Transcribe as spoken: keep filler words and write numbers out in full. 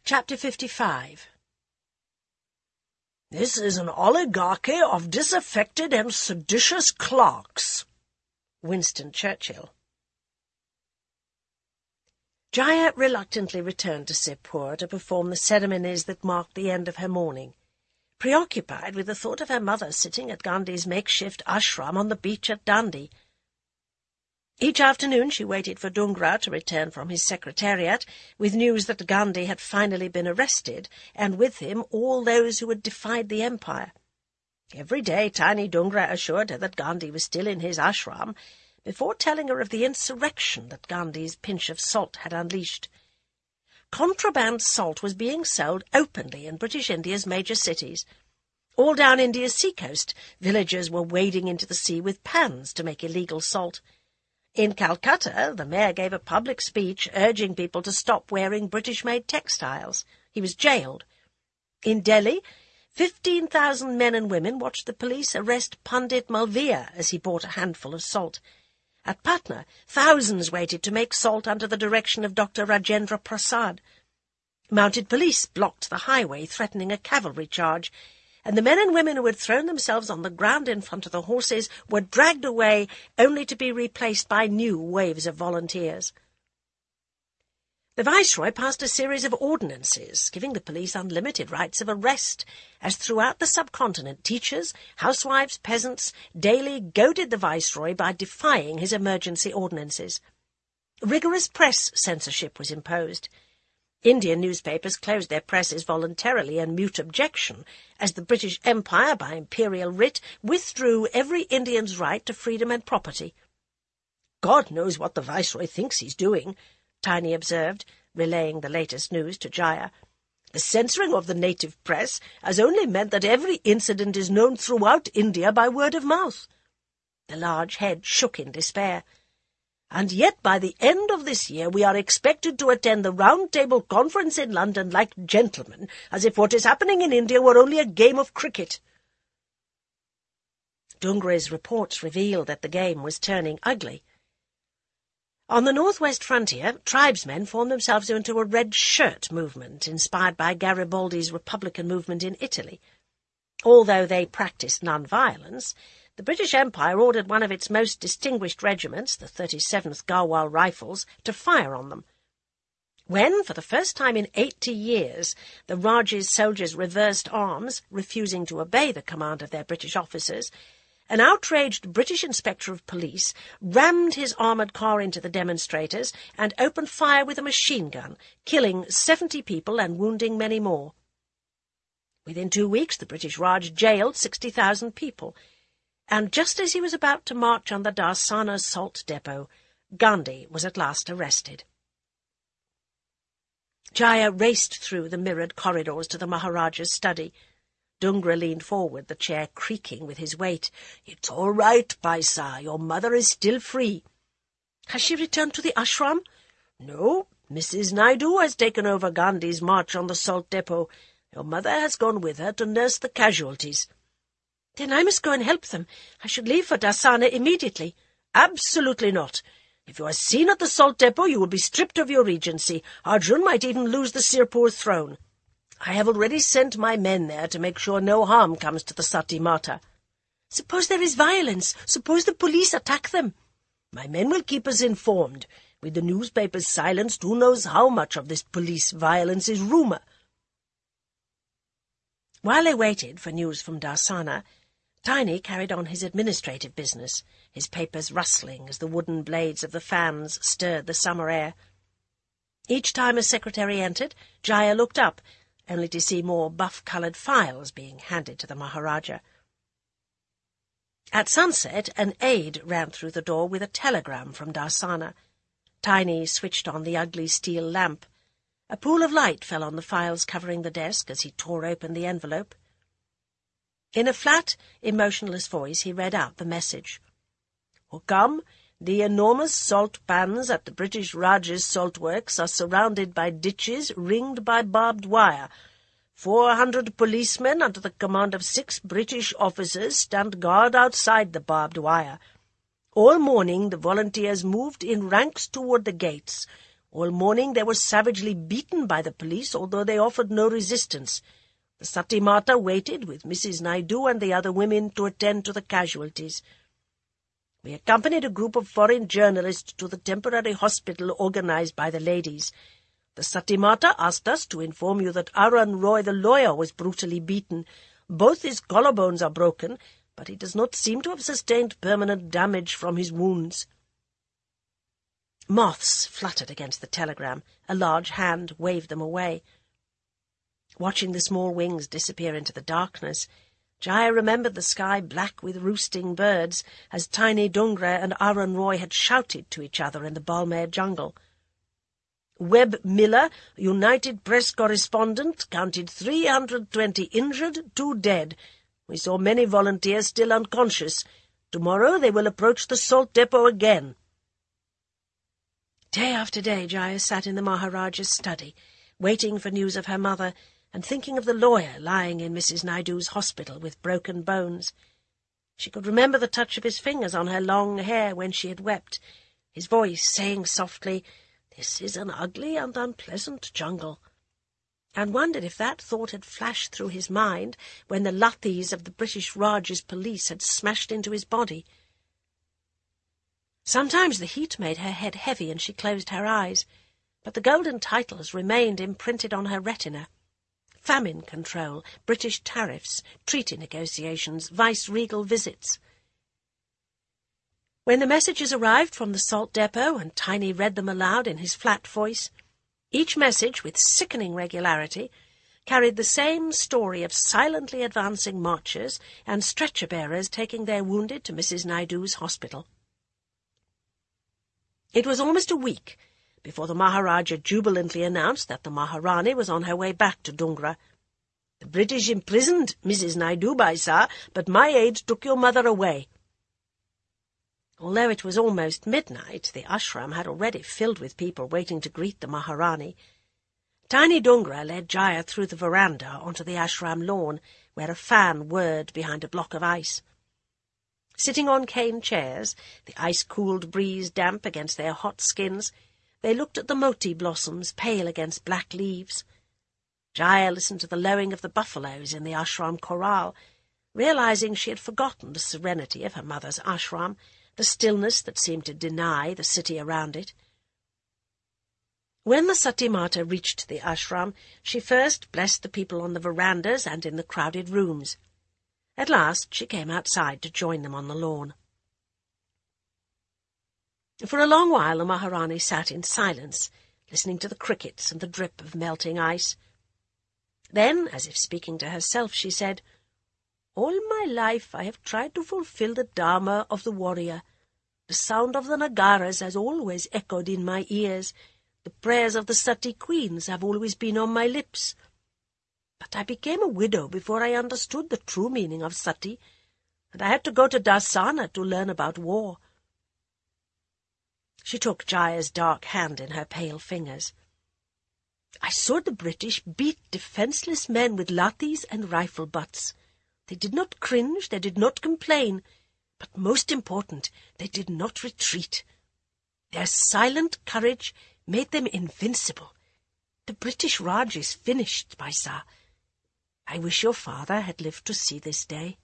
Chapter fifty-five. "This is an oligarchy of disaffected and seditious clerks." Winston Churchill. Jaya reluctantly returned to Sirpur to perform the ceremonies that marked the end of her mourning, preoccupied with the thought of her mother sitting at Gandhi's makeshift ashram on the beach at Dandi. Each afternoon she waited for Dungra to return from his secretariat with news that Gandhi had finally been arrested, and with him all those who had defied the empire. Every day tiny Dungra assured her that Gandhi was still in his ashram, before telling her of the insurrection that Gandhi's pinch of salt had unleashed. Contraband salt was being sold openly in British India's major cities. All down India's seacoast, villagers were wading into the sea with pans to make illegal salt. In Calcutta, the mayor gave a public speech urging people to stop wearing British-made textiles. He was jailed. In Delhi, fifteen thousand men and women watched the police arrest Pandit Malviya as he bought a handful of salt. At Patna, thousands waited to make salt under the direction of Doctor Rajendra Prasad. Mounted police blocked the highway, threatening a cavalry charge, and the men and women who had thrown themselves on the ground in front of the horses were dragged away, only to be replaced by new waves of volunteers. The Viceroy passed a series of ordinances, giving the police unlimited rights of arrest, as throughout the subcontinent teachers, housewives, peasants daily goaded the Viceroy by defying his emergency ordinances. Rigorous press censorship was imposed. Indian newspapers closed their presses voluntarily and mute objection, as the British Empire, by imperial writ, withdrew every Indian's right to freedom and property. "God knows what the Viceroy thinks he's doing," Tiny observed, relaying the latest news to Jaya. "The censoring of the native press has only meant that every incident is known throughout India by word of mouth." The large head shook in despair. "And yet by the end of this year we are expected to attend the Round-Table Conference in London like gentlemen, as if what is happening in India were only a game of cricket." Dungra's reports revealed that the game was turning ugly. On the northwest frontier, tribesmen formed themselves into a red shirt movement, inspired by Garibaldi's Republican movement in Italy. Although they practiced non-violence, the British Empire ordered one of its most distinguished regiments, the thirty-seventh Garhwal Rifles, to fire on them. When, for the first time in eighty years, the Raj's soldiers reversed arms, refusing to obey the command of their British officers, an outraged British inspector of police rammed his armoured car into the demonstrators and opened fire with a machine gun, killing seventy people and wounding many more. Within two weeks the British Raj jailed sixty thousand people, and just as he was about to march on the Darsana salt depot, Gandhi was at last arrested. Jaya raced through the mirrored corridors to the Maharaja's study. Dungra leaned forward, the chair creaking with his weight. "It's all right, Paisa. Your mother is still free." "Has she returned to the ashram?" "No. Missus Naidu has taken over Gandhi's march on the salt depot. Your mother has gone with her to nurse the casualties." "Then I must go and help them. I should leave for Darsana immediately." "Absolutely not. If you are seen at the salt depot, you will be stripped of your regency. Arjun might even lose the Sirpur throne. I have already sent my men there to make sure no harm comes to the Sati Mata." "Suppose there is violence? Suppose the police attack them?" "My men will keep us informed. With the newspapers silenced, who knows how much of this police violence is rumour?" While they waited for news from Darsana, Tiny carried on his administrative business, his papers rustling as the wooden blades of the fans stirred the summer air. Each time a secretary entered, Jaya looked up, only to see more buff-coloured files being handed to the Maharaja. At sunset, an aide ran through the door with a telegram from Darsana. Tiny switched on the ugly steel lamp. A pool of light fell on the files covering the desk as he tore open the envelope. In a flat, emotionless voice he read out the message. "Hukam, the enormous salt pans at the British Raj's salt works are surrounded by ditches ringed by barbed wire. Four hundred policemen under the command of six British officers stand guard outside the barbed wire. All morning the volunteers moved in ranks toward the gates. All morning they were savagely beaten by the police, although they offered no resistance. The Sati Mata waited with Missus Naidu and the other women to attend to the casualties. We accompanied a group of foreign journalists to the temporary hospital organized by the ladies. The Sati Mata asked us to inform you that Arun Roy, the lawyer, was brutally beaten. Both his collarbones are broken, but he does not seem to have sustained permanent damage from his wounds. Moths fluttered against the telegram. A large hand waved them away. Watching the small wings disappear into the darkness, Jaya remembered the sky black with roosting birds, as Tiny Dungra and Arun Roy had shouted to each other in the Balmair jungle. Webb Miller, United Press correspondent, counted three hundred twenty injured, two dead. We saw many volunteers still unconscious. Tomorrow they will approach the salt depot again. Day after day Jaya sat in the Maharaja's study, waiting for news of her mother, and thinking of the lawyer lying in Missus Naidu's hospital with broken bones. She could remember the touch of his fingers on her long hair when she had wept, his voice saying softly, "This is an ugly and unpleasant jungle," and wondered if that thought had flashed through his mind when the lathis of the British Raj's police had smashed into his body. Sometimes the heat made her head heavy and she closed her eyes, but the golden titles remained imprinted on her retina. Famine control, British tariffs, treaty negotiations, vice-regal visits. When the messages arrived from the salt depot and Tiny read them aloud in his flat voice, each message, with sickening regularity, carried the same story of silently advancing marchers and stretcher-bearers taking their wounded to Missus Naidu's hospital. It was almost a week before the Maharaja jubilantly announced that the Maharani was on her way back to Dungra. "The British imprisoned Missus Naidu, Baisa, but my aide took your mother away." Although it was almost midnight, the ashram had already filled with people waiting to greet the Maharani. Tiny Dungra led Jaya through the veranda onto the ashram lawn, where a fan whirred behind a block of ice. Sitting on cane chairs, the ice-cooled breeze damp against their hot skins, they looked at the moti blossoms pale against black leaves. Jaya listened to the lowing of the buffaloes in the ashram corral, realizing she had forgotten the serenity of her mother's ashram, the stillness that seemed to deny the city around it. When the Sati Mata reached the ashram, she first blessed the people on the verandas and in the crowded rooms. At last she came outside to join them on the lawn. For a long while the Maharani sat in silence, listening to the crickets and the drip of melting ice. Then, as if speaking to herself, she said, "All my life I have tried to fulfill the dharma of the warrior. The sound of the nagaras has always echoed in my ears. The prayers of the Sati queens have always been on my lips. But I became a widow before I understood the true meaning of Sati, and I had to go to Darsana to learn about war." She took Jaya's dark hand in her pale fingers. "I saw the British beat defenceless men with lathis and rifle butts. They did not cringe, they did not complain, but most important, they did not retreat. Their silent courage made them invincible. The British Raj is finished, Baisa. I wish your father had lived to see this day."